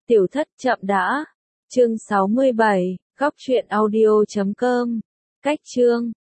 Tiểu thất chậm đã. Chương 67, góc truyện audio.com. Cách chương